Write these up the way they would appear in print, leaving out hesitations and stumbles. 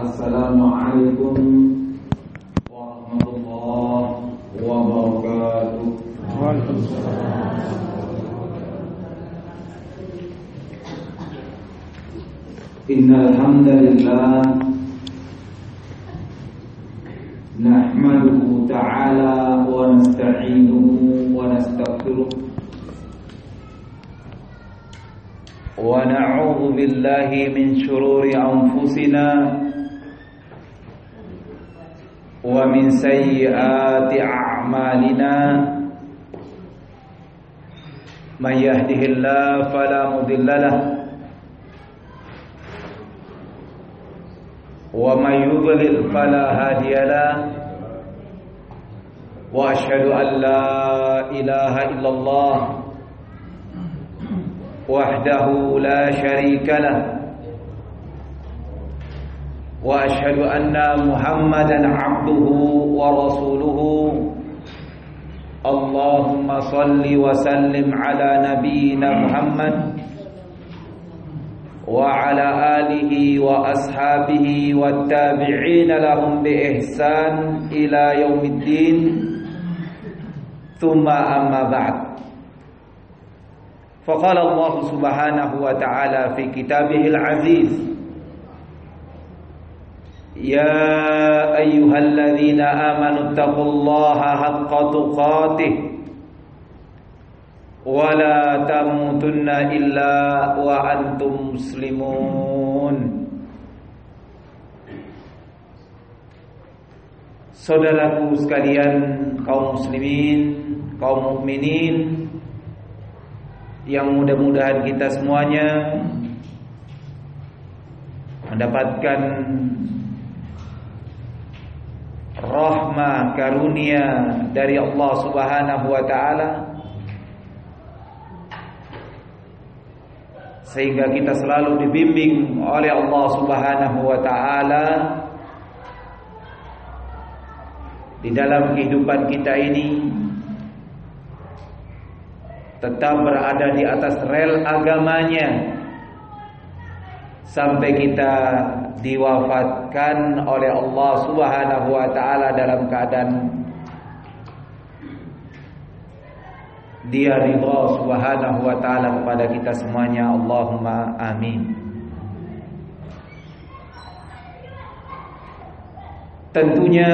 Assalamualaikum warahmatullahi wabarakatuh. Innal hamdalillah nahmaduhu ta'ala wa nasta'inuhu wa nastaghfiruh wa na'udzu billahi min shururi anfusina wa min sayyiati a'malina may yahdihillahu fala mudilla lahu wa may yudlil fala hadiya lahu wa asyhadu an la ilaha illallah wahdahu la syarika lah wa asyhadu anna Muhammadan abduhu wa rasuluhu. Allahumma salli wa sallim ala nabiyyina Muhammad wa ala alihi wa ashabihi wat tabi'ina lahum bi ihsan ila yaumiddin. Tsumma amma ba'd. Faqala Allah subhanahu wa ta'ala fi kitabihil aziz, ya ayyuhalladzina amanu taqullaha haqqa tuqatih wa la tamutunna illa wa antum muslimun. Saudaraku sekalian, kaum muslimin, kaum mukminin, yang mudah-mudahan kita semuanya mendapatkan rahmah karunia dari Allah Subhanahu wa taala, sehingga kita selalu dibimbing oleh Allah Subhanahu wa taala di dalam kehidupan kita ini tetap berada di atas rel agamanya sampai kita diwafatkan oleh Allah Subhanahu wa taala dalam keadaan Dia ridha Subhanahu wa taala kepada kita semuanya. Allahumma amin. Tentunya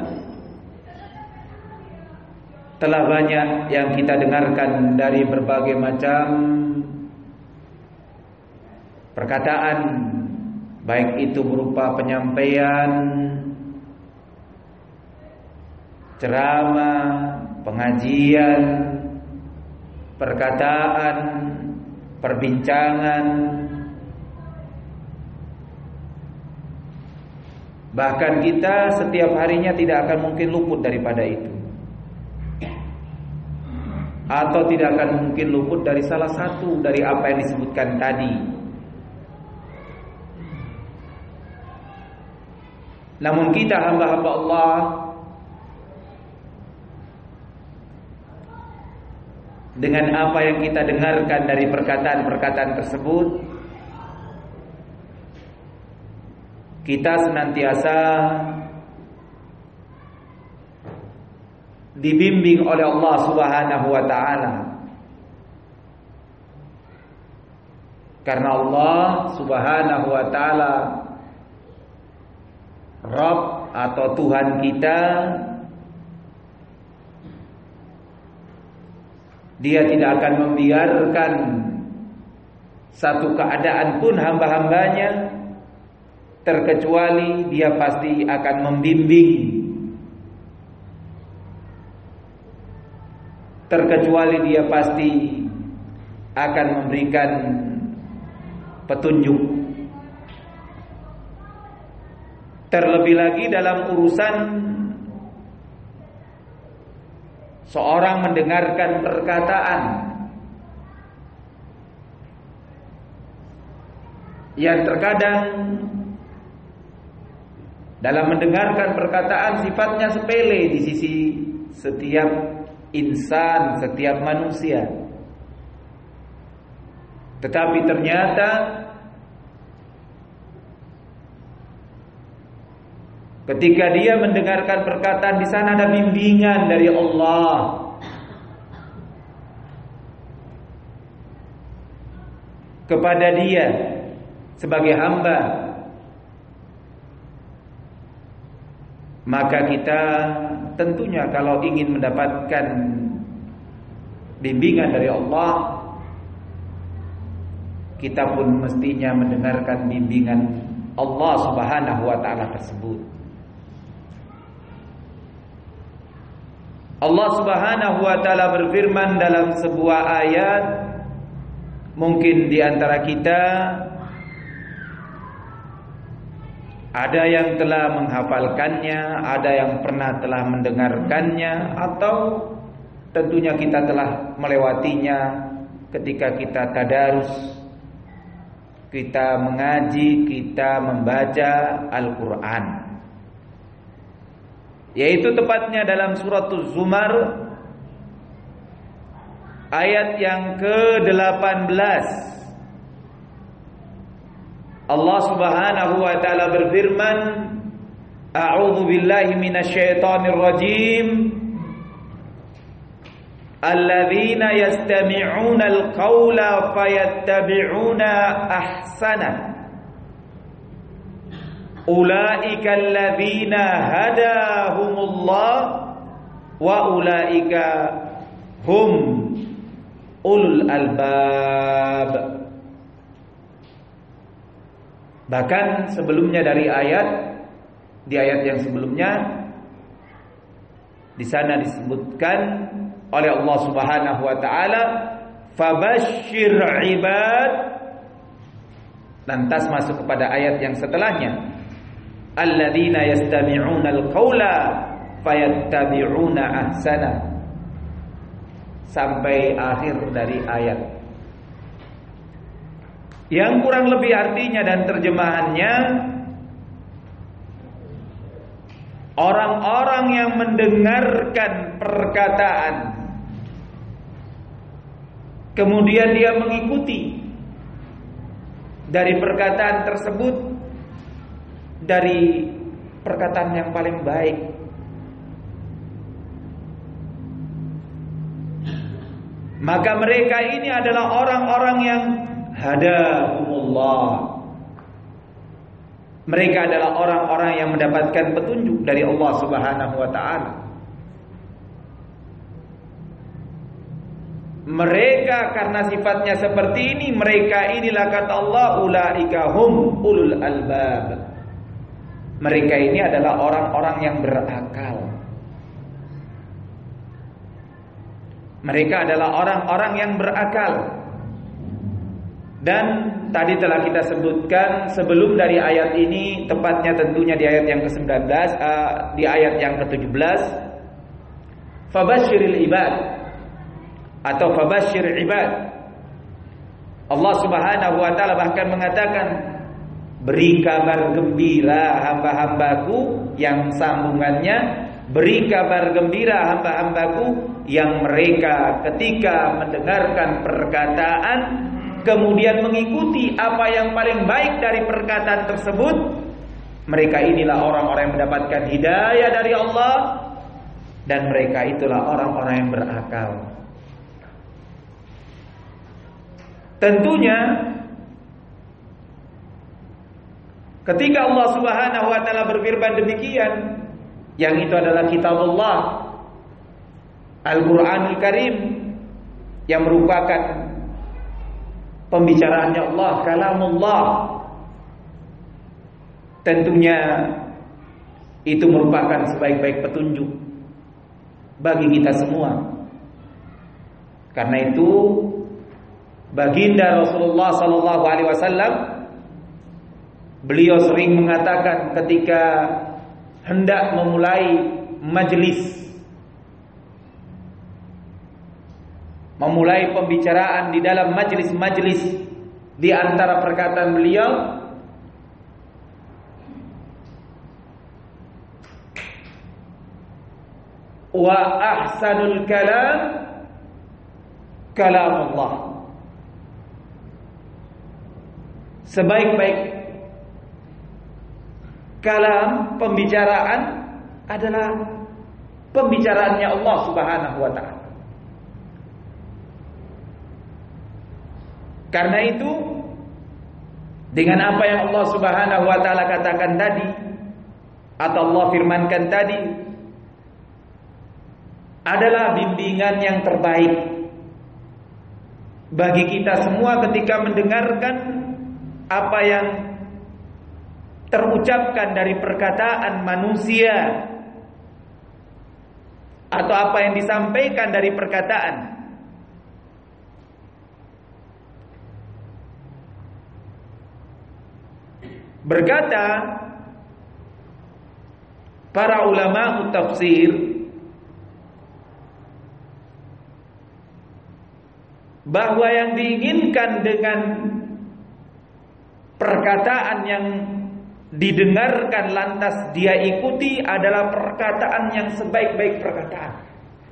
telah banyak yang kita dengarkan dari berbagai macam perkataan, baik itu berupa penyampaian, ceramah, pengajian, perkataan, perbincangan, bahkan kita setiap harinya tidak akan mungkin luput daripada itu, atau tidak akan mungkin luput dari salah satu dari apa yang disebutkan tadi. Namun kita hamba-hamba Allah dengan apa yang kita dengarkan dari perkataan-perkataan tersebut, kita senantiasa dibimbing oleh Allah Subhanahu wa taala. Karena Allah Subhanahu wa taala Rabb atau Tuhan kita, Dia tidak akan membiarkan satu keadaan pun hamba-hambanya terkecuali Dia pasti akan membimbing, terkecuali Dia pasti akan memberikan petunjuk. Terlebih lagi dalam urusan seorang mendengarkan perkataan yang terkadang dalam mendengarkan perkataan sifatnya sepele di sisi setiap insan, setiap manusia, tetapi ternyata Ketika dia mendengarkan perkataan, di sana ada bimbingan dari Allah. Kepada dia sebagai hamba. Maka kita tentunya kalau ingin mendapatkan bimbingan dari Allah, kita pun mestinya mendengarkan bimbingan Allah Subhanahu wa ta'ala tersebut. Allah Subhanahu wa ta'ala berfirman dalam sebuah ayat, mungkin di antara kita ada yang telah menghafalkannya, ada yang pernah telah mendengarkannya, atau tentunya kita telah melewatinya ketika kita tadarus, kita mengaji, kita membaca Al-Quran. Yaitu tepatnya dalam surat Az-Zumar ayat yang ke-18. Allah Subhanahu wa ta'ala berfirman, A'udzu billahi minasyaitonir rajim. Alladzina yastami'una al-qawla fayattabi'una ahsana. Ulaika alladzina hadahumullah wa ulaika hum ulul albab. Bahkan sebelumnya dari di ayat yang sebelumnya, di sana disebutkan oleh Allah Subhanahu wa taala, fabashshir ibad. Lantas masuk kepada ayat yang setelahnya, alladzina yastami'una al-qaula fayattabi'una ahsana, sampai akhir dari ayat. Yang kurang lebih artinya dan terjemahannya, orang-orang yang mendengarkan perkataan kemudian dia mengikuti dari perkataan tersebut, dari perkataan yang paling baik, maka mereka ini adalah orang-orang yang hadahumullah. Mereka adalah orang-orang yang mendapatkan petunjuk dari Allah Subhanahu wa ta'ala. Mereka karena sifatnya seperti ini, mereka inilah kata Allah, ulaika hum ulul albab. Mereka ini adalah orang-orang yang berakal. Mereka adalah orang-orang yang berakal. Dan tadi telah kita sebutkan sebelum dari ayat ini, tepatnya tentunya di ayat yang ke-19, di ayat yang ke-17, fabashshiril ibad atau fabashshir ibad. Allah Subhanahu wa ta'ala bahkan mengatakan, beri kabar gembira hamba-hambaku, yang sambungannya, beri kabar gembira hamba-hambaku yang mereka ketika mendengarkan perkataan kemudian mengikuti apa yang paling baik dari perkataan tersebut, mereka inilah orang-orang yang mendapatkan hidayah dari Allah, dan mereka itulah orang-orang yang berakal. Tentunya ketika Allah Subhanahu wa ta'ala berfirman demikian, yang itu adalah kitabullah, Al-Quranul Karim, yang merupakan pembicaraannya Allah, kalamullah. Tentunya itu merupakan sebaik-baik petunjuk bagi kita semua. Karena itu baginda Rasulullah sallallahu alaihi wasallam, beliau sering mengatakan ketika hendak memulai memulai pembicaraan di dalam majlis-majlis, di antara perkataan beliau, wa ahsanul kalam kalamullah. kalam, pembicaraan adalah pembicaraannya Allah Subhanahu wa taala. Karena itu, dengan apa yang Allah Subhanahu wa taala katakan tadi atau Allah firmankan tadi adalah bimbingan yang terbaik bagi kita semua ketika mendengarkan apa yang terucapkan dari perkataan manusia atau apa yang disampaikan dari perkataan. Berkata para ulama tafsir bahwa yang diinginkan dengan perkataan yang didengarkan lantas dia ikuti adalah perkataan yang sebaik-baik perkataan.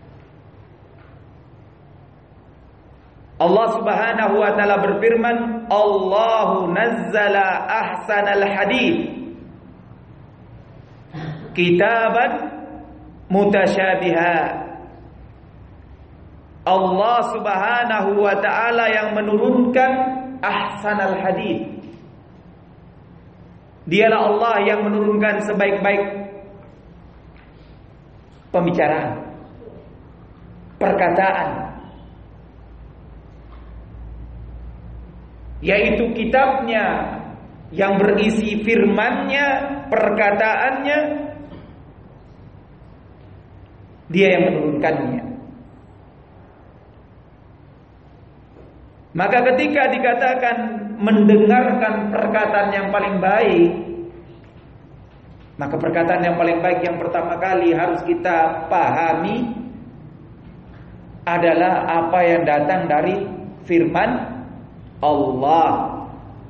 Allah Subhanahu wa taala berfirman, Allahu nazzala ahsanal hadits kitaban mutasyabiha. Allah Subhanahu wa taala yang menurunkan ahsanal hadits. Dialah Allah yang menurunkan sebaik-baik pembicaraan, perkataan, yaitu kitabnya yang berisi firman-Nya, perkataannya, Dia yang menurunkannya. Maka ketika dikatakan mendengarkan perkataan yang paling baik, maka perkataan yang paling baik yang pertama kali harus kita pahami adalah apa yang datang dari firman Allah.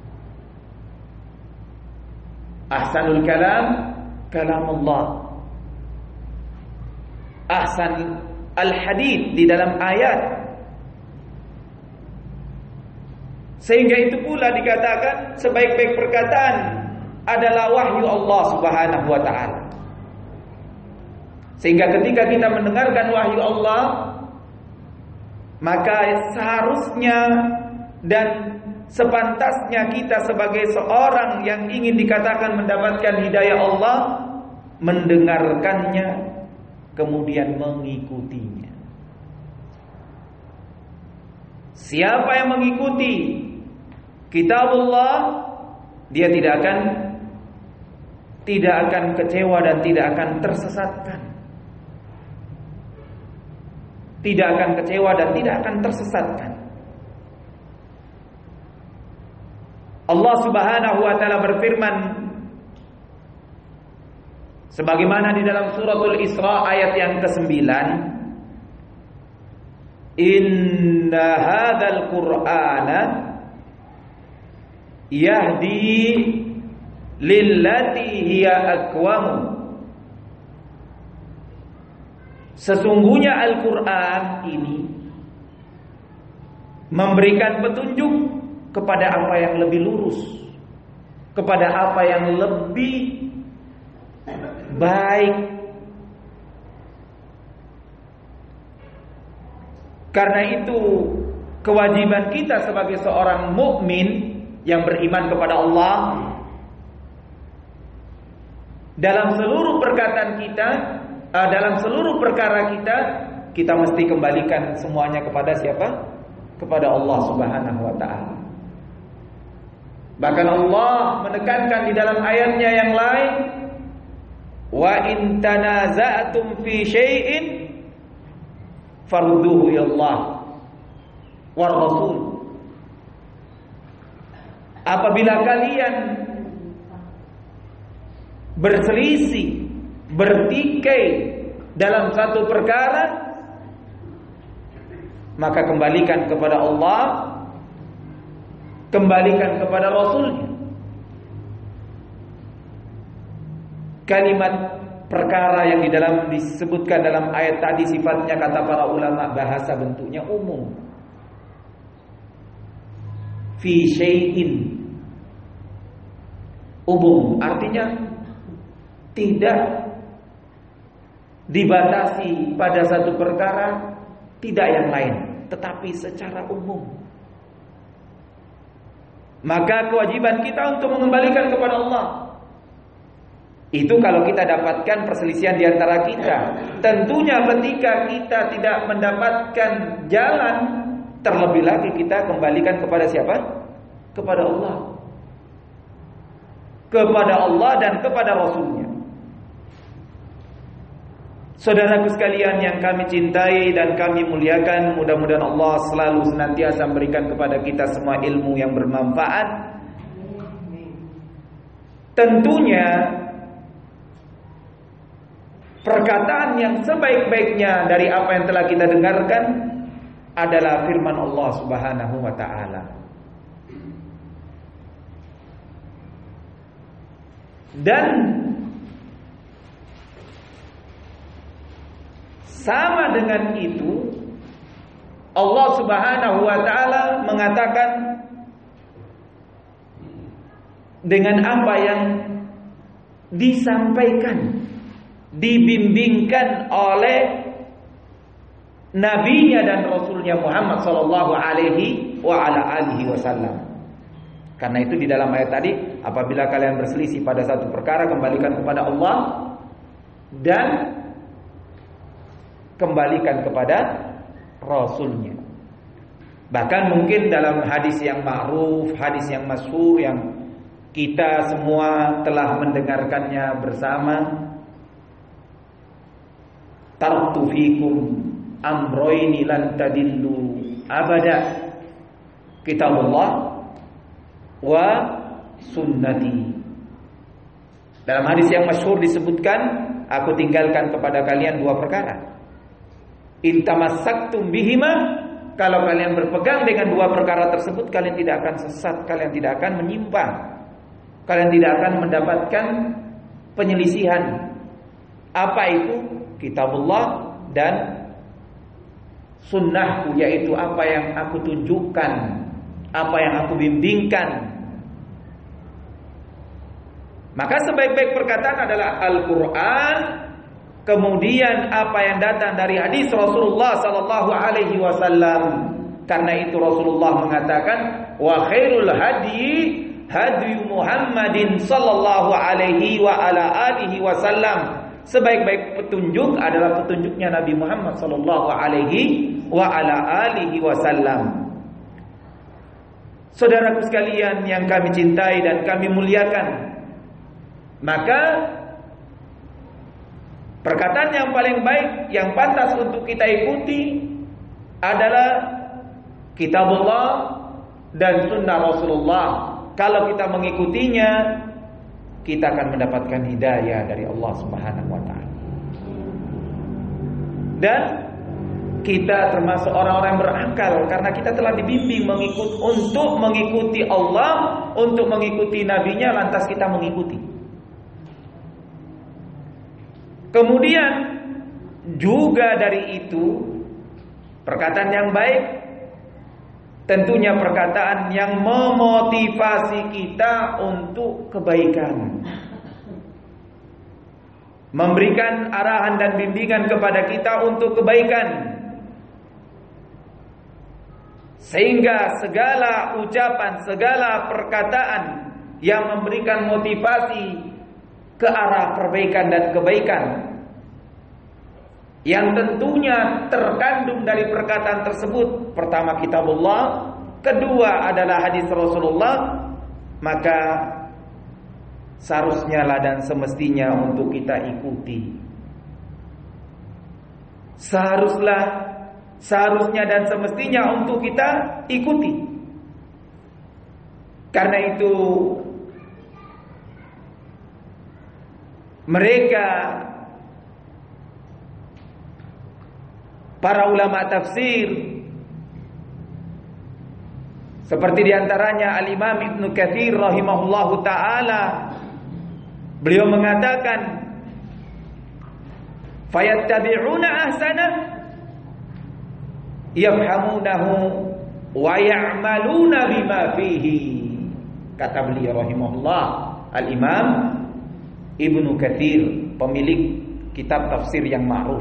Ahsanul kalam kalamullah. Ahsan al-hadits di dalam ayat. Sehingga itu pula dikatakan sebaik-baik perkataan adalah wahyu Allah Subhanahu wa taala. Sehingga ketika kita mendengarkan wahyu Allah, maka seharusnya dan sepantasnya kita sebagai seorang yang ingin dikatakan mendapatkan hidayah Allah mendengarkannya kemudian mengikutinya. Siapa yang mengikuti kitabullah, dia tidak akan kecewa dan tidak akan tersesatkan. Tidak akan kecewa dan tidak akan tersesatkan. Allah Subhanahu wa taala berfirman sebagaimana di dalam suratul Isra ayat yang ke-9, Inna hadzal Qur'ana yahdi lillati hiya aqwam. Sesungguhnya Al-Qur'an ini memberikan petunjuk kepada apa yang lebih lurus, kepada apa yang lebih baik. Karena itu kewajiban kita sebagai seorang mukmin yang beriman kepada Allah, dalam seluruh perkataan kita, dalam seluruh perkara kita mesti kembalikan semuanya kepada siapa? Kepada Allah Subhanahu wa taala. Bahkan Allah menekankan di dalam ayatnya yang lain, wa in tanaza'tum fi syai'in farudduhu ilallah war rasul. Apabila kalian berselisih, bertikai dalam satu perkara, maka kembalikan kepada Allah, kembalikan kepada Rasulnya. Kalimat perkara yang disebutkan dalam ayat tadi sifatnya kata para ulama bahasa bentuknya umum. Fi syai'in, umum, artinya tidak dibatasi pada satu perkara, tidak yang lain, tetapi secara umum. Maka kewajiban kita untuk mengembalikan kepada Allah. Itu kalau kita dapatkan perselisihan di antara kita. Tentunya ketika kita tidak mendapatkan jalan, terlebih lagi kita kembalikan kepada siapa? Kepada Allah. Kepada Allah dan kepada Rasulnya. Saudaraku sekalian yang kami cintai dan kami muliakan, mudah-mudahan Allah selalu senantiasa memberikan kepada kita semua ilmu yang bermanfaat. Tentunya perkataan yang sebaik-baiknya dari apa yang telah kita dengarkan adalah firman Allah Subhanahu wa taala. Dan sama dengan itu Allah Subhanahu wa taala mengatakan dengan apa yang disampaikan, dibimbingkan oleh nabinya dan rasulnya Muhammad sallallahu alaihi wa ala alihi wasallam. Karena itu di dalam ayat tadi, apabila kalian berselisih pada satu perkara, kembalikan kepada Allah dan kembalikan kepada Rasulnya. Bahkan mungkin dalam hadis yang ma'ruf, hadis yang masyhur yang kita semua telah mendengarkannya bersama, taraktu fikum amroini lan tadillu abada, kitabullah wa sunnati. Dalam hadis yang masyhur disebutkan, aku tinggalkan kepada kalian dua perkara. In tamassaktum bihima, kalau kalian berpegang dengan dua perkara tersebut, kalian tidak akan sesat, kalian tidak akan menyimpang, kalian tidak akan mendapatkan penyelisihan. Apa itu? Kitabullah dan sunnahku, yaitu apa yang aku tunjukkan, apa yang aku bimbingkan. Maka sebaik-baik perkataan adalah Al-Quran, kemudian apa yang datang dari hadis Rasulullah sallallahu alaihi wasallam. Karena itu Rasulullah mengatakan, wa khairul hadi hadi Muhammadin sallallahu alaihi wa ala alihi wasallam. Sebaik-baik petunjuk adalah petunjuknya Nabi Muhammad sallallahu alaihi wa ala alihi wasallam. Saudaraku sekalian yang kami cintai dan kami muliakan, maka perkataan yang paling baik yang pantas untuk kita ikuti adalah kitabullah dan sunnah Rasulullah. Kalau kita mengikutinya, kita akan mendapatkan hidayah dari Allah Subhanahu wa taala. Dan kita termasuk orang-orang yang berakal karena kita telah dibimbing untuk mengikuti Allah, untuk mengikuti nabinya, lantas kita mengikuti. Kemudian juga dari itu, perkataan yang baik tentunya perkataan yang memotivasi kita untuk kebaikan, memberikan arahan dan bimbingan kepada kita untuk kebaikan, sehingga segala ucapan, segala perkataan yang memberikan motivasi ke arah perbaikan dan kebaikan, yang tentunya terkandung dari perkataan tersebut, pertama kitabullah, kedua adalah hadis Rasulullah, maka seharusnya lah dan semestinya untuk kita ikuti. Seharusnya dan semestinya untuk kita ikuti. Karena itu mereka, para ulama tafsir, seperti diantaranya Al-Imam Ibnu Katsir rahimahullahu ta'ala, beliau mengatakan, fayattabi'una ahsanah yafhamunahu wa ya'maluna bima fihi. Kata beliau rahimahullah, Al-Imam Ibnu Katsir, pemilik kitab tafsir yang ma'ruf.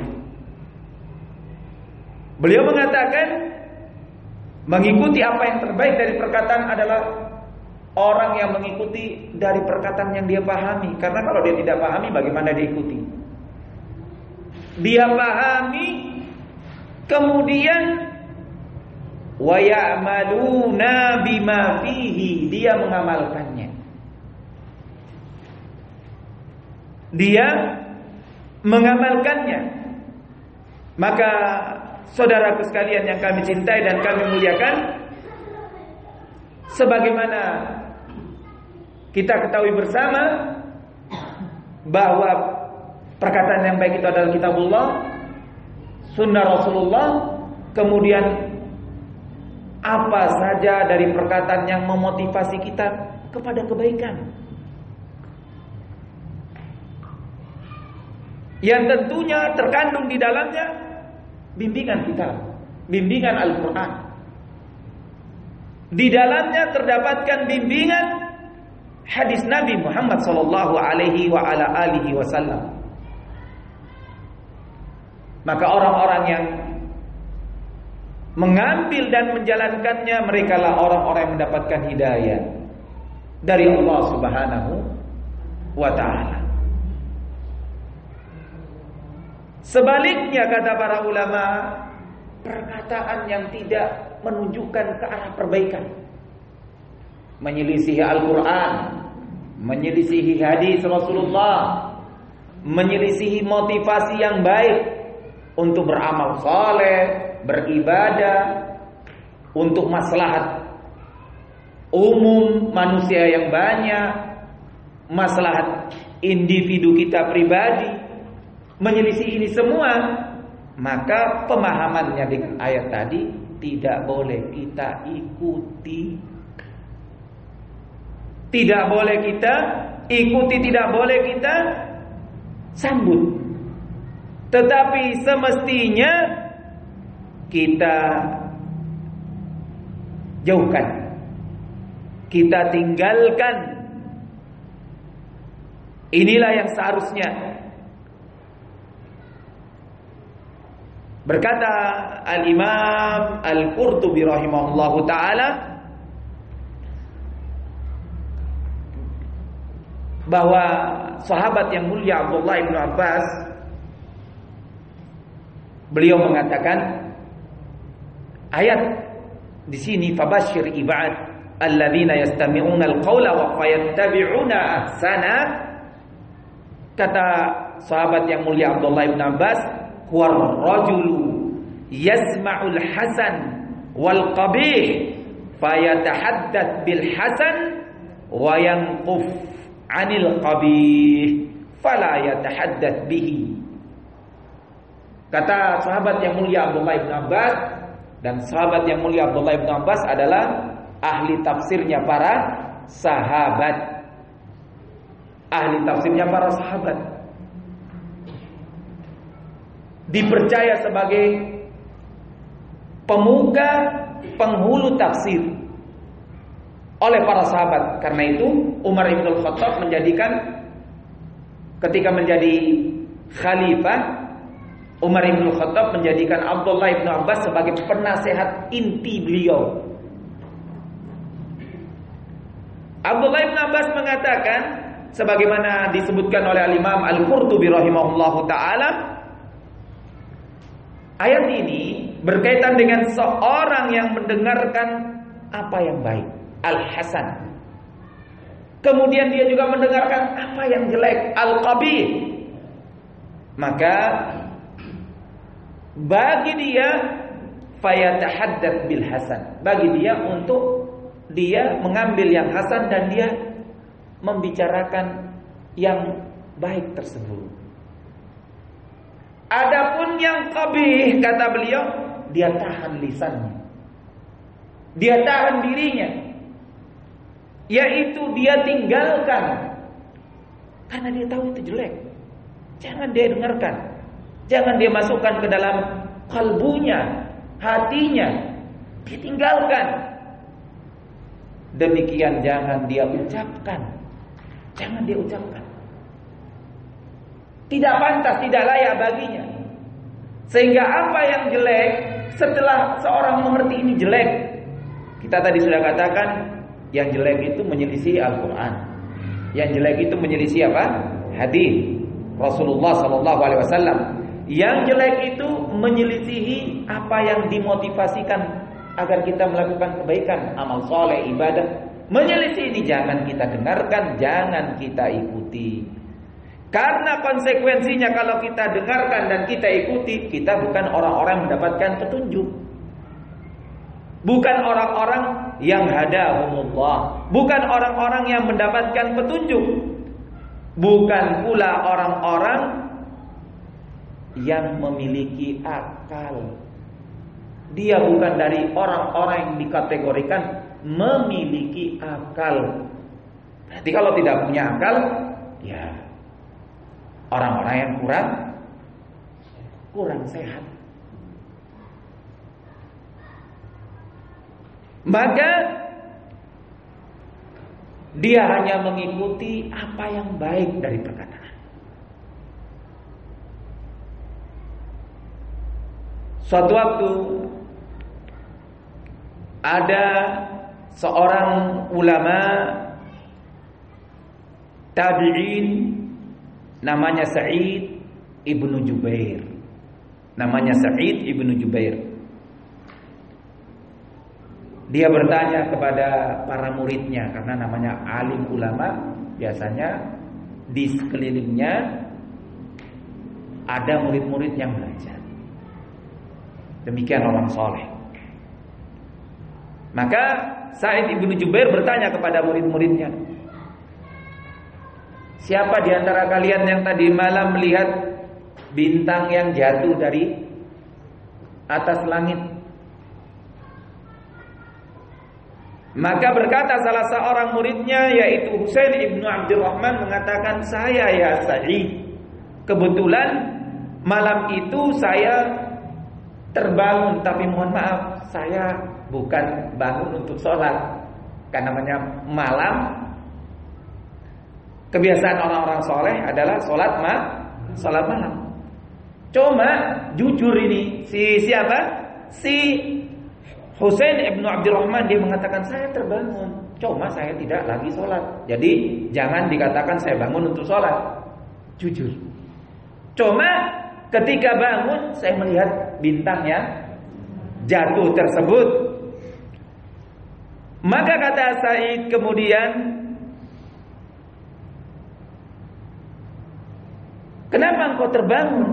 Beliau mengatakan mengikuti apa yang terbaik dari perkataan adalah orang yang mengikuti dari perkataan yang dia pahami. Karena kalau dia tidak pahami, bagaimana dia ikuti? Dia pahami, kemudian wa ya'maluna bima fihi, dia mengamalkannya. Dia mengamalkannya. Maka saudaraku sekalian yang kami cintai dan kami muliakan, sebagaimana kita ketahui bersama bahwa perkataan yang baik itu adalah kitabullah, sunnah Rasulullah, kemudian apa saja dari perkataan yang memotivasi kita kepada kebaikan, yang tentunya terkandung di dalamnya bimbingan kita, bimbingan Al-Quran. Di dalamnya terdapatkan bimbingan hadis Nabi Muhammad sallallahu alaihi wa ala alihi wasallam. Maka orang-orang yang mengambil dan menjalankannya, mereka lah orang-orang yang mendapatkan hidayah dari Allah Subhanahu wa ta'ala. Sebaliknya, kata para ulama, perkataan yang tidak menunjukkan ke arah perbaikan, menyelisihi Al-Quran, menyelisihi hadis Rasulullah, menyelisihi motivasi yang baik untuk beramal saleh, beribadah, untuk maslahat umum manusia yang banyak, maslahat individu kita pribadi, menyelisih ini semua, maka pemahamannya dengan ayat tadi tidak boleh kita ikuti. Tidak boleh kita ikuti, tidak boleh kita sambut. Tetapi semestinya kita jauhkan, kita tinggalkan. Inilah yang seharusnya. Berkata Al-Imam Al-Qurtubi rahimahullahu ta'ala bahwa sahabat yang mulia Abdullah bin Abbas, beliau mengatakan ayat di sini, fabashshir ibad alladzina yastami'una al-qaula wa fayattabi'una ahsana. Kata sahabat yang mulia Abdullah bin Abbas, huwa rajulu yasma'ul hasan wal qabih fayatahaddath bil hasan wa yanquf 'anil qabih fala yatahaddath bihi. Kata sahabat yang mulia Abdullah bin Abbas, dan sahabat yang mulia Abdullah bin Abbas adalah ahli tafsirnya para sahabat. Ahli tafsirnya para sahabat, dipercaya sebagai pemuka, penghulu tafsir oleh para sahabat. Karena itu Umar bin Khattab menjadikan, ketika menjadi khalifah, Umar bin Khattab menjadikan Abdullah bin Abbas sebagai penasehat inti beliau. Abdullah bin Abbas mengatakan, sebagaimana disebutkan oleh Al-Imam Al-Qurtubi rahimahullahu ta'ala, ayat ini berkaitan dengan seorang yang mendengarkan apa yang baik, Al-Hasan. Kemudian dia juga mendengarkan apa yang jelek, Al-Qabih. Maka bagi dia fayatahaddath bil hasan, bagi dia untuk dia mengambil yang hasan dan dia membicarakan yang baik tersebut. Adapun yang qabih, kata beliau, dia tahan lisannya, dia tahan dirinya, yaitu dia tinggalkan karena dia tahu itu jelek. Jangan dia dengarkan, jangan dia masukkan ke dalam kalbunya, hatinya, dia tinggalkan. Demikian jangan dia ucapkan, jangan dia ucapkan. tidak pantas, tidak layak baginya. Sehingga apa yang jelek, setelah seorang mengerti ini jelek, kita tadi sudah katakan, yang jelek itu menyelisih Al-Quran, yang jelek itu menyelisih apa? Hadis Rasulullah SAW. Yang jelek itu menyelisihi apa yang dimotivasikan agar kita melakukan kebaikan, amal soleh, ibadah. Menyelisih ini jangan kita dengarkan, jangan kita ikuti. Karena konsekuensinya kalau kita dengarkan dan kita ikuti, kita bukan orang-orang yang mendapatkan petunjuk. Bukan orang-orang yang hadahumullah, bukan orang-orang yang mendapatkan petunjuk. Bukan pula orang-orang yang memiliki akal. Dia bukan dari orang-orang yang dikategorikan memiliki akal. Berarti kalau tidak punya akal, ya orang-orang yang kurang sehat. Maka dia hanya mengikuti apa yang baik dari perkataan. Suatu waktu ada seorang ulama tabi'in namanya Sa'id ibnu Jubair. Dia bertanya kepada para muridnya, karena namanya alim ulama, biasanya di sekelilingnya ada murid-murid yang belajar. Demikian orang soleh. Maka Sa'id ibnu Jubair bertanya kepada murid-muridnya, siapa di antara kalian yang tadi malam melihat bintang yang jatuh dari atas langit? Maka berkata salah seorang muridnya, yaitu Husain ibnu Abdurrahman, mengatakan, saya ya Sa'id, kebetulan malam itu saya terbangun, tapi mohon maaf, saya bukan bangun untuk sholat. Karena namanya malam, kebiasaan orang-orang soleh adalah sholat malam. Cuma jujur ini si Husain ibnu Abdurrahman, dia mengatakan, saya terbangun, cuma saya tidak lagi sholat. Jadi jangan dikatakan saya bangun untuk sholat. Jujur. Cuma ketika bangun, saya melihat bintang yang jatuh tersebut. Maka kata Sa'id kemudian, kenapa engkau terbangun?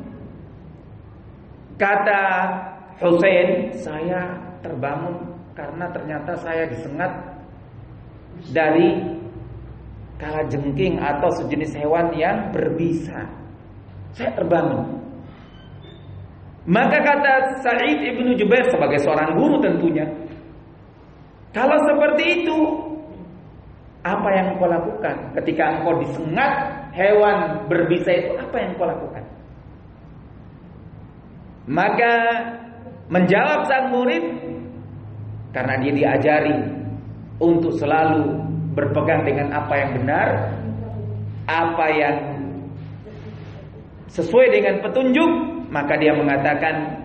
Kata Husain, saya terbangun karena ternyata saya disengat dari kalajengking atau sejenis hewan yang berbisa. Saya terbangun. Maka kata Sa'id ibnu Jubair, sebagai seorang guru tentunya, kalau seperti itu, apa yang engkau lakukan ketika engkau disengat hewan berbisa itu? Apa yang engkau lakukan? Maka menjawab sang murid, karena dia diajari untuk selalu berpegang dengan apa yang benar, apa yang sesuai dengan petunjuk, maka dia mengatakan,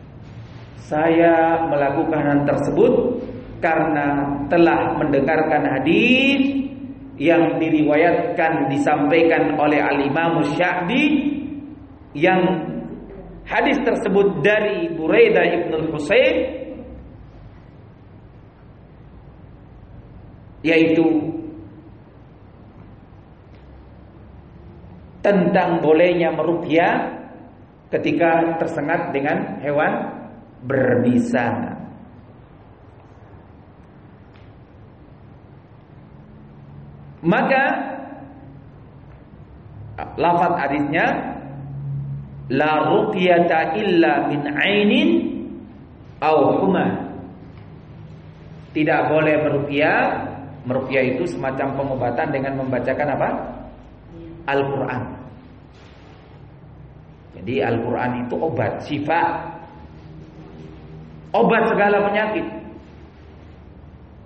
saya melakukan hal tersebut karena telah mendengarkan hadis yang diriwayatkan, disampaikan oleh Al-Imam Sya'bi, yang hadis tersebut dari Buraidah ibn al-Husayn, yaitu tentang bolehnya meruqyah ketika tersengat dengan hewan berbisa. Maka lafaz hadisnya, la ruqyata illa min ainin aw huma. Tidak boleh meruqyah. Meruqyah itu semacam pengobatan dengan membacakan apa? Al-Quran. Jadi Al-Quran itu obat, syifa, obat segala penyakit.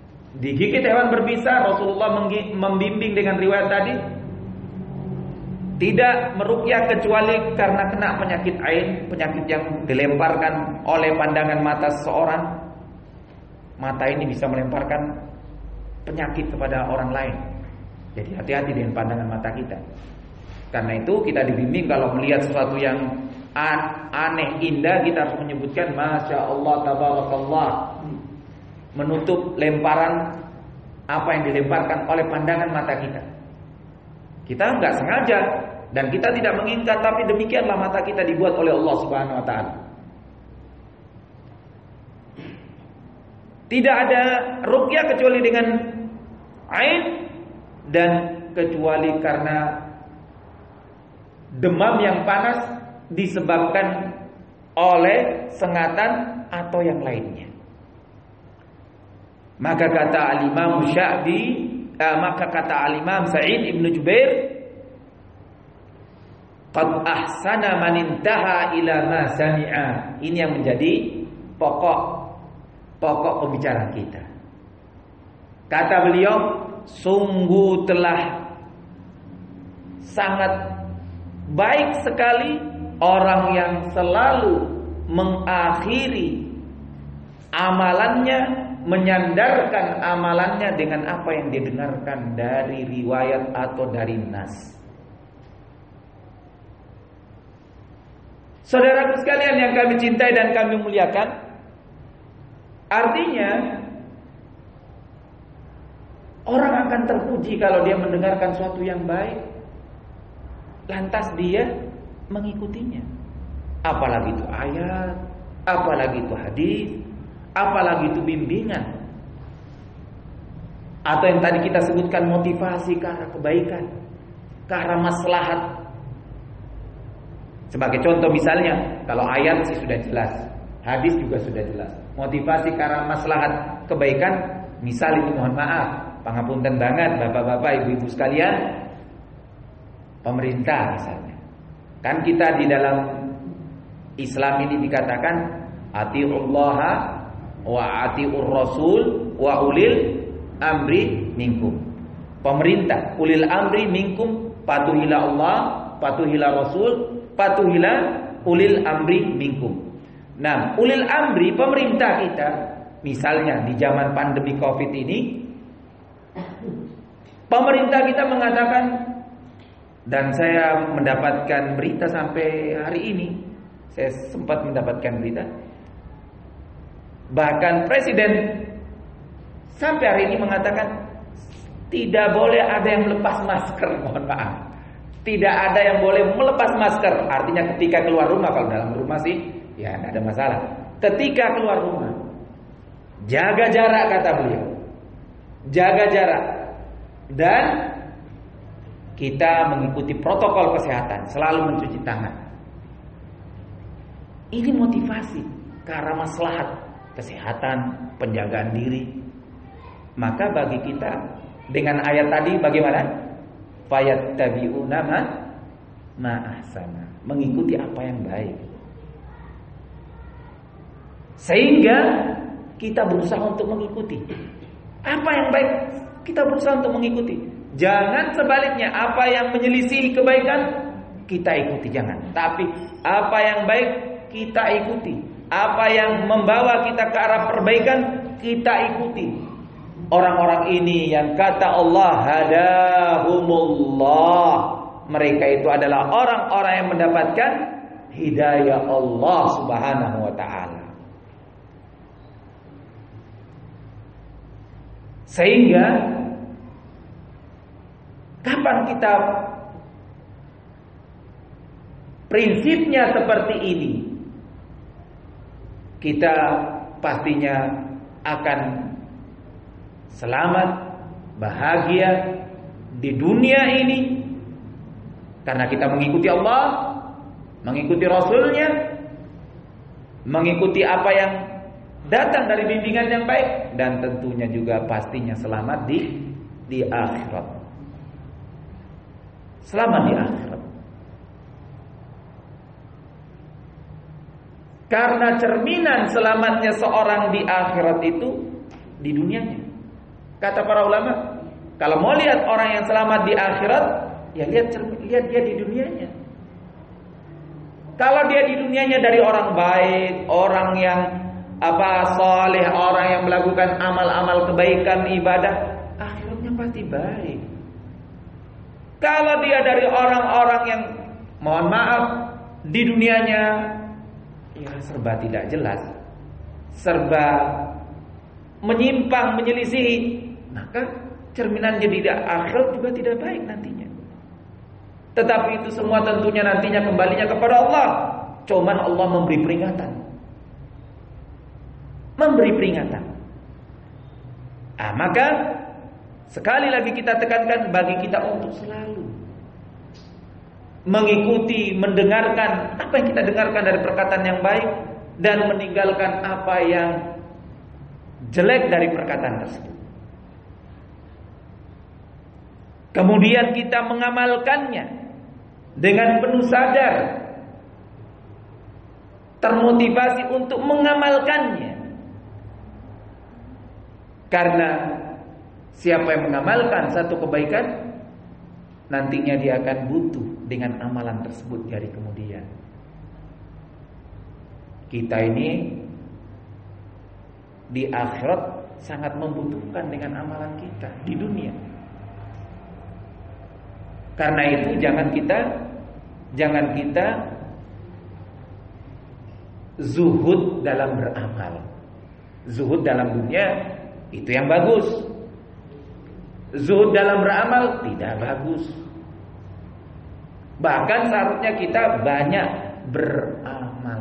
Digigit hewan berbisa, Rasulullah membimbing dengan riwayat tadi, tidak meruqyah kecuali karena kena penyakit ain, penyakit yang dilemparkan oleh pandangan mata seseorang. Mata ini bisa melemparkan penyakit kepada orang lain. Jadi hati-hati dengan pandangan mata kita. Karena itu kita dibimbing kalau melihat sesuatu yang aneh, indah, kita harus menyebutkan Masya Allah, Tabarakallah, menutup lemparan apa yang dilemparkan oleh pandangan mata kita. Kita enggak sengaja dan kita tidak menginginkan, tapi demikianlah mata kita dibuat oleh Allah Subhanahu wa taala. Tidak ada ruqyah kecuali dengan ain dan kecuali karena demam yang panas disebabkan oleh sengatan atau yang lainnya. Maka kata al-Imam Sya'bi, maka kata al-Imam Sa'id ibn Jubair, qad ahsana man intaha ila ma sami'a. Ini yang menjadi pokok pembicaraan kita. Kata beliau, sungguh telah sangat baik sekali orang yang selalu mengakhiri amalannya, menyandarkan amalannya dengan apa yang didengarkan dari riwayat atau dari nas. Saudaraku sekalian yang kami cintai dan kami muliakan, artinya orang akan terpuji kalau dia mendengarkan suatu yang baik, lantas dia mengikutinya. Apalagi itu ayat, apalagi itu hadis, apalagi itu bimbingan, atau yang tadi kita sebutkan motivasi ke arah kebaikan, ke arah maslahat. Sebagai contoh misalnya, kalau ayat sih sudah jelas, hadis juga sudah jelas. Motivasi ke arah maslahat kebaikan, misal ini mohon maaf, pangapunten banget bapak-bapak, ibu-ibu sekalian, pemerintah misalnya. Kan kita di dalam Islam ini dikatakan atiullaha wa atiur rasul wa ulil amri minkum. Pemerintah, ulil amri minkum, patuhilah Allah, patuhilah Rasul, patuhilah ulil amri minkum. Nah, ulil amri pemerintah kita, misalnya di zaman pandemi Covid ini, pemerintah kita mengatakan, dan saya mendapatkan berita sampai hari ini, saya sempat mendapatkan berita, bahkan presiden sampai hari ini mengatakan tidak boleh ada yang melepas masker. Mohon maaf, tidak ada yang boleh melepas masker. Artinya ketika keluar rumah, kalau dalam rumah sih ya tidak ada masalah. Ketika keluar rumah, jaga jarak, kata beliau, jaga jarak, dan kita mengikuti protokol kesehatan, selalu mencuci tangan. Ini motivasi ke arah maslahat kesehatan, penjagaan diri. Maka bagi kita dengan ayat tadi bagaimana? Fayattabi'una ma ahsana, mengikuti apa yang baik. Sehingga kita berusaha untuk mengikuti apa yang baik, kita berusaha untuk mengikuti. Jangan sebaliknya, apa yang menyelisihi kebaikan kita ikuti, jangan. Tapi apa yang baik kita ikuti. Apa yang membawa kita ke arah perbaikan kita ikuti. Orang-orang ini yang kata Allah hadahumullah, mereka itu adalah orang-orang yang mendapatkan hidayah Allah Subhanahu wa ta'ala. Sehingga kapan kita prinsipnya seperti ini, kita pastinya akan selamat, bahagia di dunia ini, karena kita mengikuti Allah, mengikuti Rasulnya, mengikuti apa yang datang dari bimbingan yang baik, dan tentunya juga pastinya selamat di akhirat. Selamat di akhirat. Karena cerminan selamatnya seorang di akhirat itu di dunianya. Kata para ulama, kalau mau lihat orang yang selamat di akhirat, Ya lihat dia di dunianya. Kalau dia di dunianya dari orang baik, orang yang saleh, orang yang melakukan amal-amal kebaikan, ibadah, akhiratnya pasti baik. Kalau dia dari orang-orang yang mohon maaf di dunianya ya serba tidak jelas, serba menyimpang, menyelisihi, maka cerminan jadi akhirat juga tidak baik nantinya. Tetapi itu semua tentunya nantinya kembalinya kepada Allah. Cuman Allah memberi peringatan. Maka sekali lagi kita tekankan bagi kita untuk selalu mengikuti, mendengarkan apa yang kita dengarkan dari perkataan yang baik dan meninggalkan apa yang jelek dari perkataan tersebut. Kemudian kita mengamalkannya dengan penuh sadar, termotivasi untuk mengamalkannya. Karena siapa yang mengamalkan satu kebaikan, nantinya dia akan butuh dengan amalan tersebut di hari kemudian. Kita ini di akhirat sangat membutuhkan dengan amalan kita di dunia. Karena itu jangan kita zuhud dalam beramal. Zuhud dalam dunia itu yang bagus. Zuhud dalam beramal tidak bagus. Bahkan seharusnya kita banyak beramal.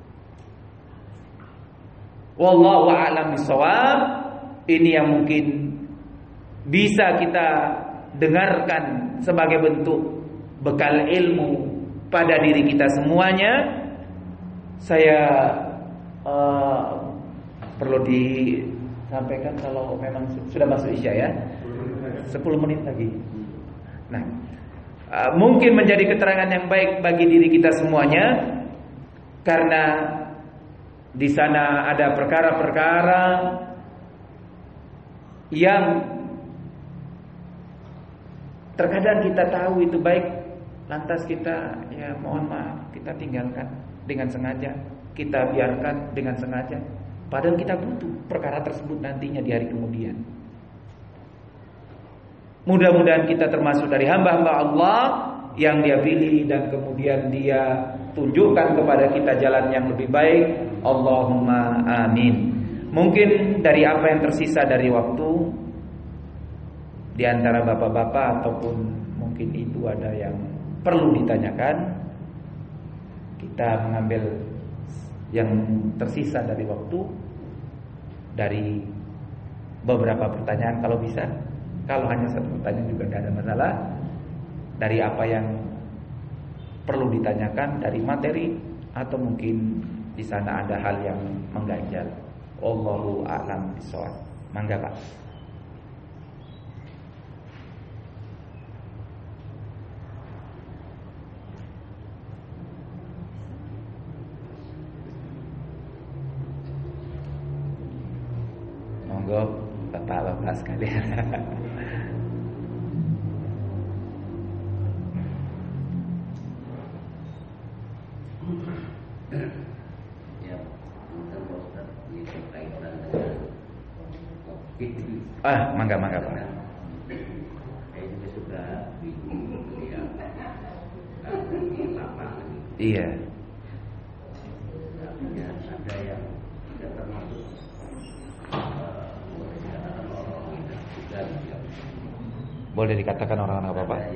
Wallahu a'lam bishawab. Ini yang mungkin bisa kita dengarkan sebagai bentuk bekal ilmu pada diri kita semuanya. Saya perlu disampaikan kalau memang sudah masuk isya ya, 10 menit lagi. Nah, mungkin menjadi keterangan yang baik bagi diri kita semuanya, karena di sana ada perkara-perkara yang terkadang kita tahu itu baik, lantas kita ya mohon maaf kita tinggalkan dengan sengaja, kita biarkan dengan sengaja, padahal kita butuh perkara tersebut nantinya di hari kemudian. Mudah-mudahan kita termasuk dari hamba-hamba Allah yang Dia pilih dan kemudian Dia tunjukkan kepada kita jalan yang lebih baik. Allahumma amin. Mungkin dari apa yang tersisa dari waktu, di antara bapak-bapak ataupun mungkin ibu ada yang perlu ditanyakan, kita mengambil yang tersisa dari waktu dari beberapa pertanyaan kalau bisa. Kalau hanya satu pertanyaan juga tidak ada masalah. Dari apa yang perlu ditanyakan dari materi atau mungkin di sana ada hal yang mengganjal. Wallahu a'lam bishawab. Mangga Pak. Monggo bapak-bapak sekalian. Mangga Pak. Iya. Ada yang tidak termasuk boleh dikatakan orang-orang apa Pak?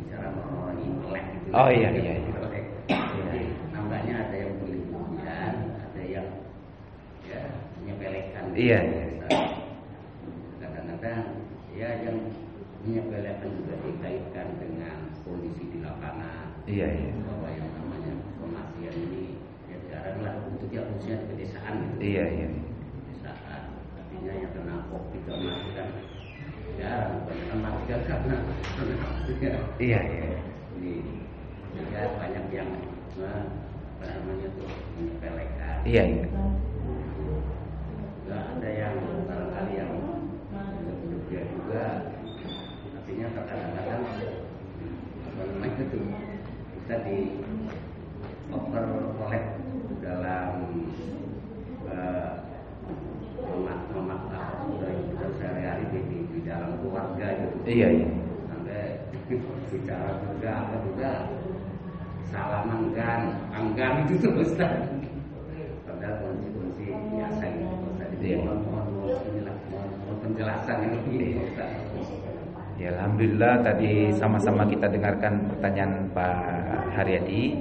Oh iya. Namanya ada yang berlebihan, ada yang menyepelekan. Iya. Kadang-kadang yang menyepelekan juga dikaitkan dengan kondisi di lapangan. Iya. Bahwa yang namanya kematian ini jarang lah bentuknya khususnya di pedesaan gitu. Iya. Pedesaan. Artinya yang kena COVID mati kan jarang, banyak mati kan karena Iya. Ini juga banyak yang menyepelekan. Iya. Nggak ada yang barangkali yang berbeda juga, artinya kadang-kadang kita di memperoleh dalam memaknai budaya kita sehari-hari di dalam keluarga gitu. Iya. Sampai bicara juga salaman enggan itu tuh Ustaz. Padahal konsekuensi biasa gitu Ustaz. Mohon penjelasan yang lebih Ustaz. Ya, alhamdulillah tadi sama-sama kita dengarkan pertanyaan Pak Haryadi.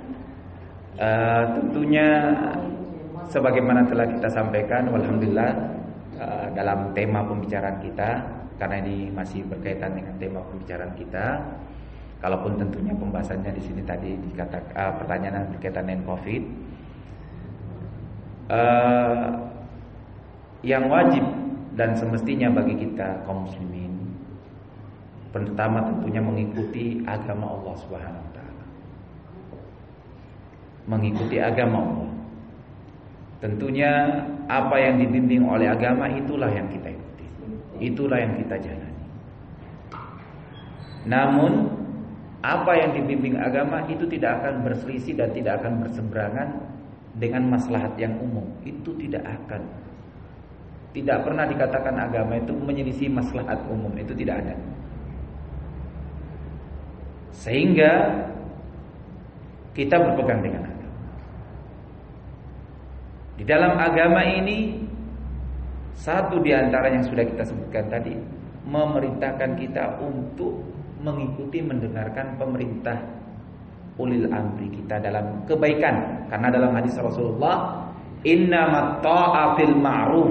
Tentunya sebagaimana telah kita sampaikan, alhamdulillah dalam tema pembicaraan kita, karena ini masih berkaitan dengan tema pembicaraan kita. Kalaupun tentunya pembahasannya di sini tadi dikatakan pertanyaan berkaitan dengan COVID, yang wajib dan semestinya bagi kita kaum muslimin, pertama tentunya mengikuti agama Allah Subhanahu wa taala. Mengikuti agama Allah. Tentunya apa yang dibimbing oleh agama itulah yang kita ikuti. Itulah yang kita jalani. Namun apa yang dibimbing agama itu tidak akan berselisih dan tidak akan berseberangan dengan maslahat yang umum. Itu tidak akan. Tidak pernah dikatakan agama itu menyelisih maslahat umum. Itu tidak ada. Sehingga kita berpegang dengan agama. Di dalam agama ini, satu di antara yang sudah kita sebutkan tadi, memerintahkan kita untuk mengikuti, mendengarkan pemerintah ulil amri kita dalam kebaikan. Karena dalam hadis Rasulullah, innamat ta'a fil ma'ruf.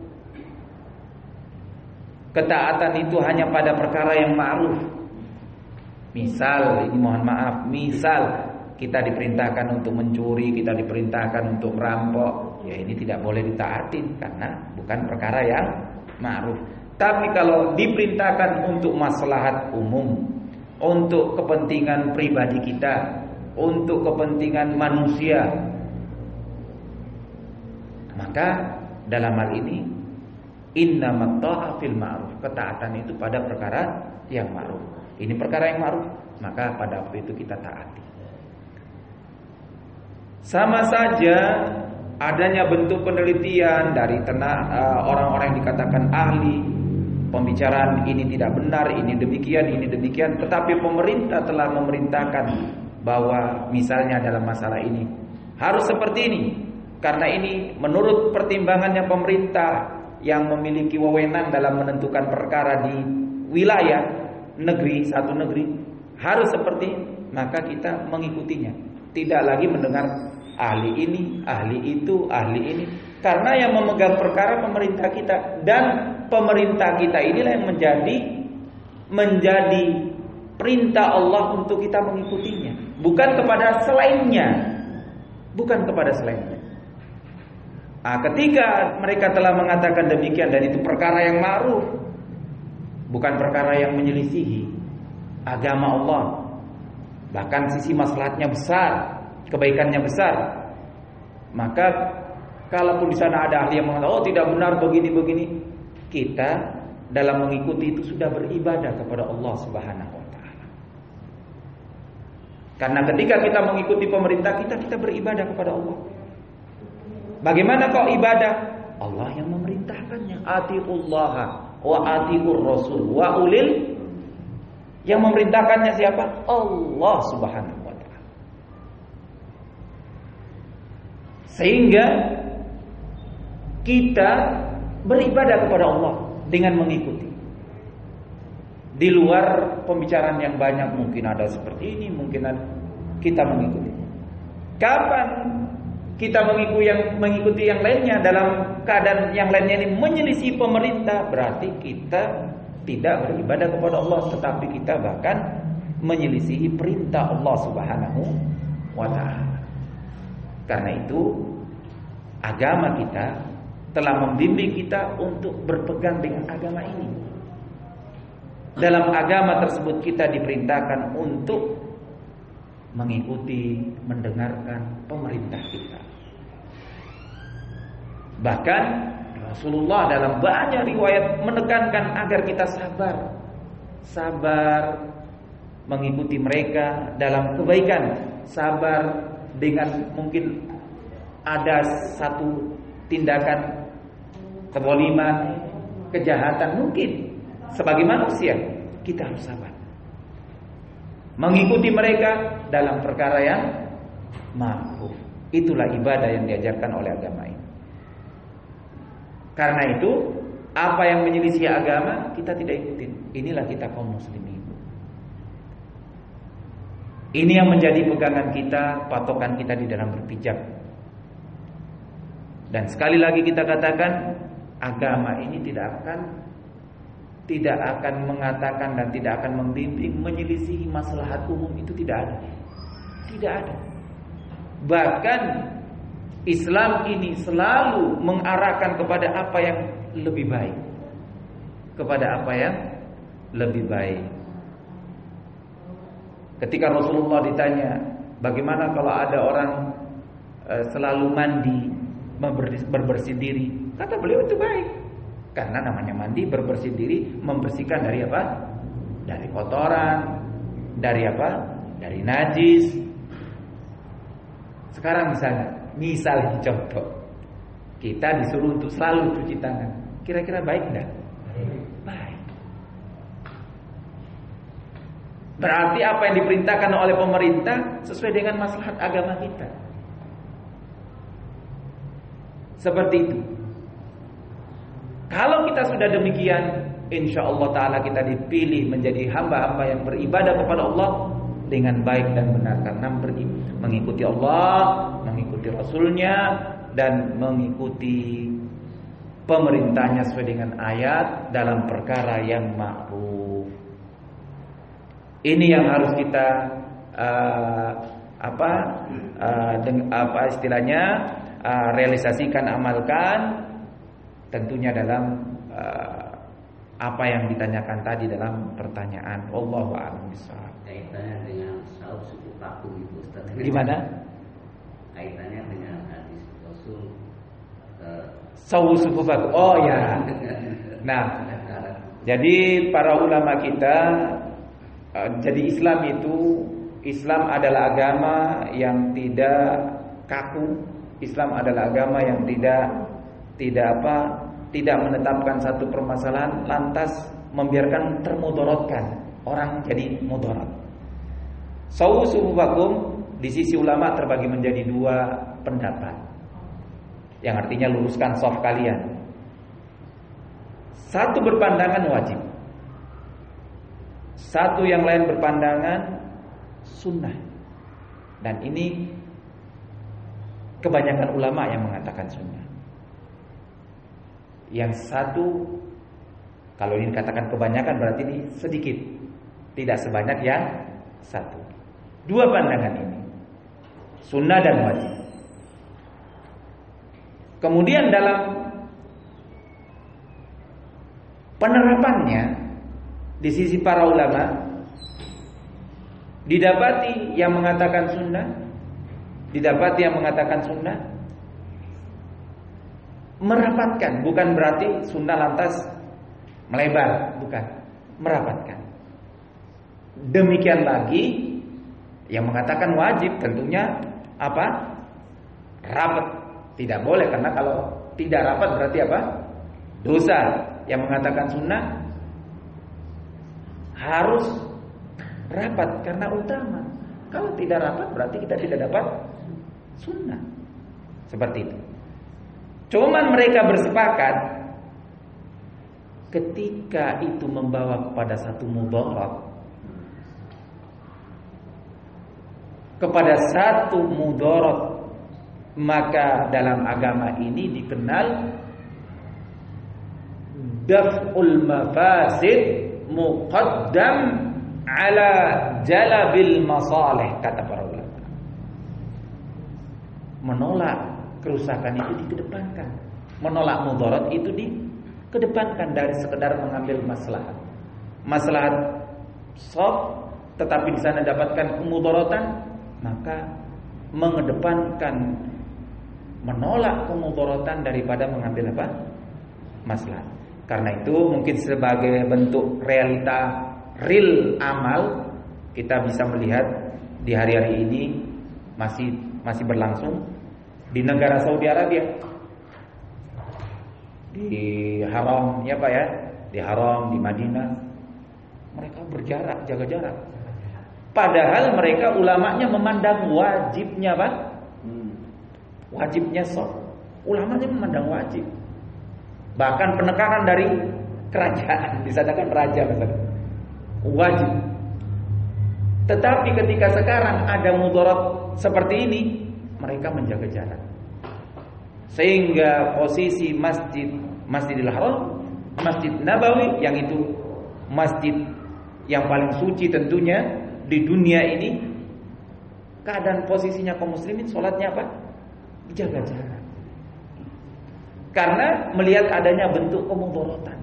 Ketaatan itu hanya pada perkara yang ma'ruf. Misal, ini mohon maaf, misal kita diperintahkan untuk mencuri, kita diperintahkan untuk merampok, ya ini tidak boleh ditaatin karena bukan perkara yang ma'ruf. Tapi kalau diperintahkan untuk maslahat umum, untuk kepentingan pribadi kita, untuk kepentingan manusia, maka dalam hal ini innamat ta'a fil ma'ruf, ketaatan itu pada perkara yang ma'ruf. Ini perkara yang ma'ruf, maka pada waktu itu kita taati. Sama saja adanya bentuk penelitian dari orang-orang yang dikatakan ahli, pembicaraan ini tidak benar, ini demikian, tetapi pemerintah telah memerintahkan bahwa misalnya dalam masalah ini harus seperti ini, karena ini menurut pertimbangannya pemerintah yang memiliki wewenang dalam menentukan perkara di wilayah negeri, satu negeri harus seperti, maka kita mengikutinya. Tidak lagi mendengar ahli ini, ahli itu, ahli ini, karena yang memegang perkara pemerintah kita, dan pemerintah kita inilah yang menjadi perintah Allah untuk kita mengikutinya, bukan kepada selainnya, bukan kepada selainnya. Ketika mereka telah mengatakan demikian dan itu perkara yang ma'ruf, bukan perkara yang menyelisihi agama Allah, bahkan sisi maslahatnya besar, kebaikannya besar, maka kalaupun di sana ada ahli yang mengatakan oh tidak benar begini, kita dalam mengikuti itu sudah beribadah kepada Allah Subhanahu wa taala. Karena ketika kita mengikuti pemerintah kita beribadah kepada Allah. Bagaimana kok ibadah? Allah yang memerintahkannya. Atiullaha wa atiur rasul wa ulil. Yang memerintahkannya siapa? Allah Subhanahu wa taala. Sehingga kita beribadah kepada Allah dengan mengikuti. Di luar pembicaraan yang banyak, mungkin ada seperti ini, mungkin ada, kita mengikuti. Kapan kita mengikuti yang lainnya dalam keadaan yang lainnya ini menyelisih pemerintah, berarti kita tidak beribadah kepada Allah, tetapi kita bahkan menyelisihi perintah Allah Subhanahu wa taala. Karena itu agama kita telah membimbing kita untuk berpegang dengan agama ini. Dalam agama tersebut kita diperintahkan untuk mengikuti, mendengarkan pemerintah kita. Bahkan Rasulullah dalam banyak riwayat menekankan agar kita sabar mengikuti mereka dalam kebaikan, sabar dengan mungkin ada satu tindakan kezaliman, kejahatan, mungkin sebagai manusia kita harus sabar. Mengikuti mereka dalam perkara yang ma'ruf. Itulah ibadah yang diajarkan oleh agama ini. Karena itu, apa yang menyelisih agama kita tidak ikutin. Inilah kita kaum muslimin. Ini yang menjadi pegangan kita, patokan kita di dalam berpijak. Dan sekali lagi kita katakan, agama ini tidak akan mengatakan dan tidak akan membimbing menyelisihi maslahat umum, itu tidak ada. Tidak ada. Bahkan Islam ini selalu mengarahkan kepada apa yang lebih baik. Kepada apa yang lebih baik. Ketika Rasulullah ditanya, bagaimana kalau ada orang selalu mandi, berbersih diri? Kata beliau itu baik. Karena namanya mandi, berbersih diri, membersihkan dari apa? Dari kotoran, dari apa? Dari najis. Sekarang misalnya contoh, kita disuruh untuk selalu cuci tangan. Kira-kira baik enggak? Baik. Berarti apa yang diperintahkan oleh pemerintah sesuai dengan maslahat agama kita. Seperti itu. Kalau kita sudah demikian, insya Allah Ta'ala kita dipilih menjadi hamba-hamba yang beribadah kepada Allah dengan baik dan benar. Karena mengikuti Allah, mengikuti Rasulnya, dan mengikuti pemerintahnya sesuai dengan ayat dalam perkara yang ma'ruf. Ini yang harus kita realisasikan, amalkan. Tentunya dalam apa yang ditanyakan tadi dalam pertanyaan. Wallahu a'lam bishawab. Kaitannya dengan saus suku paku itu, Ustaz. Gimana? Kaitannya dengan hadis Rasul saus suku paku. Oh ya. Nah, jadi para ulama kita, jadi Islam adalah agama yang tidak kaku. Islam adalah agama yang tidak menetapkan satu permasalahan lantas membiarkan termudaratkan orang jadi mudarat. Sawu suhubakum di sisi ulama terbagi menjadi dua pendapat, yang artinya luruskan shaf kalian. Satu berpandangan wajib, satu yang lain berpandangan sunnah. Dan ini kebanyakan ulama yang mengatakan sunnah. Yang satu, kalau ini dikatakan kebanyakan berarti ini sedikit, tidak sebanyak yang satu. Dua pandangan ini, sunnah dan wajib. Kemudian dalam penerapannya di sisi para ulama, didapati yang mengatakan sunnah, didapati yang mengatakan sunnah merapatkan, bukan berarti sunnah lantas melebar, bukan, merapatkan. Demikian lagi yang mengatakan wajib, tentunya apa? Rapat, tidak boleh, karena kalau tidak rapat berarti apa? Dosa. Yang mengatakan sunnah harus rapat karena utama. Kalau tidak rapat berarti kita tidak dapat sunnah. Seperti itu. Cuman mereka bersepakat ketika itu membawa kepada satu mudarat, kepada satu mudarat, maka dalam agama ini dikenal daf'ul mafasid muqaddam ala jalabil masalih, kata para ulama. Menolak kerusakan itu dikedepankan, menolak mudarat itu dikedepankan dari sekedar mengambil maslahat. Maslahat shaf, tetapi di sana dapatkan kemudaratan, maka mengedepankan menolak kemudaratan daripada mengambil apa? Maslahat. Karena itu mungkin sebagai bentuk realita real amal, Kita bisa melihat di hari-hari ini masih berlangsung di negara Saudi Arabia, di Haram ya Pak ya, di Haram di Madinah, mereka berjarak, jaga jarak. Padahal mereka ulamanya memandang wajibnya Pak, wajibnya sholat. Ulamanya memandang wajib. Bahkan penekanan dari kerajaan, disadakan raja misalnya, wajib. Tetapi ketika sekarang ada mudarat seperti ini, mereka menjaga jarak. Sehingga posisi Masjidil Haram, Masjid Nabawi, yang itu masjid yang paling suci tentunya di dunia ini, keadaan posisinya kaum muslimin sholatnya apa? Jaga jarak. Karena melihat adanya bentuk kemudaratan.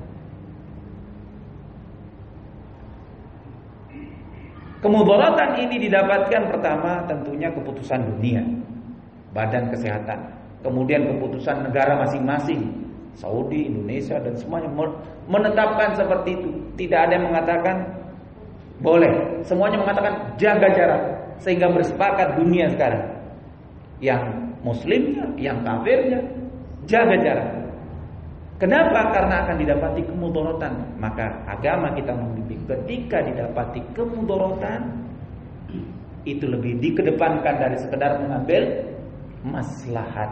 Kemudaratan ini didapatkan pertama tentunya keputusan dunia, Badan Kesehatan, kemudian keputusan negara masing-masing, Saudi, Indonesia dan semuanya menetapkan seperti itu. Tidak ada yang mengatakan boleh, semuanya mengatakan jaga jarak, sehingga bersepakat dunia sekarang, yang muslimnya, yang kafirnya, jaga jarak. Kenapa? Karena akan didapati kemudaratan. Maka agama kita membimbing ketika didapati kemudaratan, itu lebih dikedepankan dari sekedar mengambil maslahat.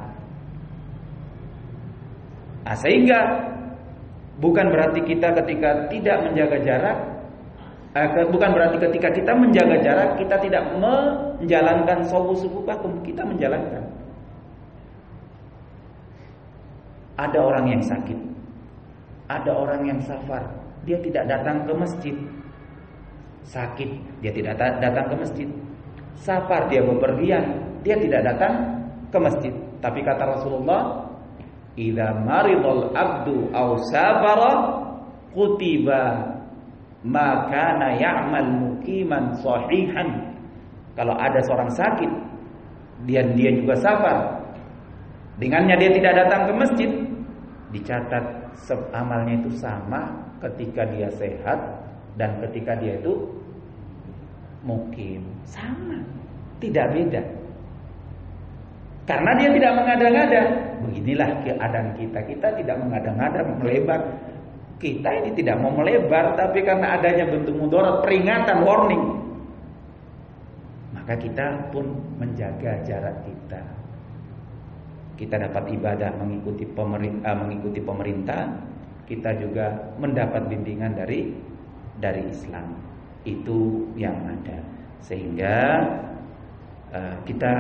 Nah, sehingga bukan berarti kita ketika tidak menjaga jarak, bukan berarti ketika kita menjaga jarak kita tidak menjalankan subuh vakum, kita menjalankan. Ada orang yang sakit, ada orang yang safar, dia tidak datang ke masjid. Sakit, dia tidak datang ke masjid. Safar, dia bepergian, dia tidak datang ke masjid. Tapi kata Rasulullah, idza maridul abdu aw safara kutiba ma kana ya'mal muqiman sahihan. Kalau ada seorang sakit dan dia juga safar, dengannya dia tidak datang ke masjid, dicatat amalnya itu sama ketika dia sehat dan ketika dia itu mukim, sama, tidak beda. Karena dia tidak mengada-ngada. Beginilah keadaan kita. Kita tidak mengada-ngada melebar. Kita ini tidak mau melebar, tapi karena adanya bentuk mudarat, peringatan, warning, maka kita pun menjaga jarak kita. Kita dapat ibadah mengikuti pemerintah, kita juga mendapat bimbingan dari Islam. Itu yang ada. Sehingga kita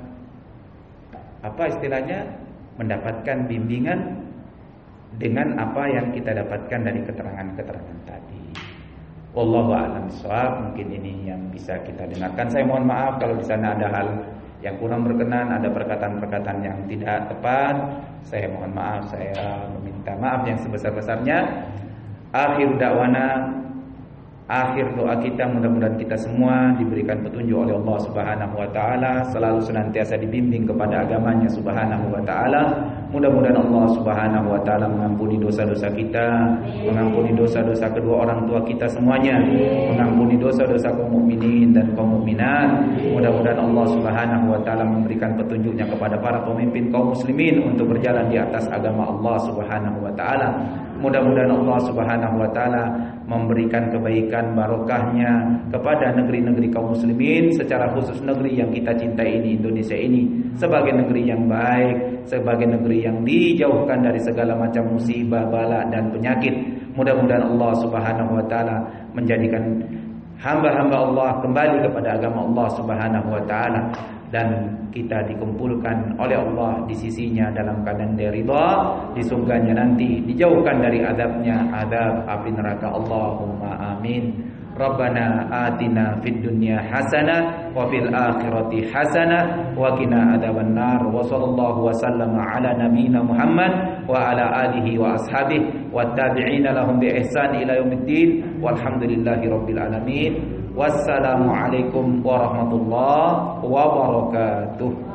mendapatkan bimbingan dengan apa yang kita dapatkan dari keterangan-keterangan tadi. Wallahu a'lam bishawab. Mungkin ini yang bisa kita dengarkan. Saya mohon maaf kalau di sana ada hal yang kurang berkenan, ada perkataan-perkataan yang tidak tepat. Saya mohon maaf, saya meminta maaf yang sebesar-besarnya. Akhir doa kita, mudah-mudahan kita semua diberikan petunjuk oleh Allah Subhanahu wa taala, selalu senantiasa dibimbing kepada agamanya Subhanahu wa taala. Mudah-mudahan Allah Subhanahu wa taala mengampuni dosa-dosa kita, mengampuni dosa-dosa kedua orang tua kita semuanya, mengampuni dosa-dosa kaum mukminin dan kaum mukminat. Mudah-mudahan Allah Subhanahu wa taala memberikan petunjuknya kepada para pemimpin kaum muslimin untuk berjalan di atas agama Allah Subhanahu wa taala. Mudah-mudahan Allah Subhanahu wa taala memberikan kebaikan barokahnya kepada negeri-negeri kaum muslimin, secara khusus negeri yang kita cintai ini, Indonesia ini, sebagai negeri yang baik, sebagai negeri yang dijauhkan dari segala macam musibah, bala dan penyakit. Mudah-mudahan Allah Subhanahu wa taala menjadikan hamba-hamba Allah kembali kepada agama Allah Subhanahu wa taala, dan kita dikumpulkan oleh Allah di sisinya dalam keadaan dia ridha, di surganya nanti, dijauhkan dari azabnya, azab api neraka. Allahumma amin. Rabbana atina fid dunya hasanah wa fil akhirati hasanah wa qina adzabannar. Wa sallallahu wa sallama ala nabiyyina Muhammad wa ala alihi wa ashabihi wa tabi'ina lahum bi ihsan ila yaumiddin. Walhamdulillahi rabbil alamin. Wassalamualaikum warahmatullahi wabarakatuh.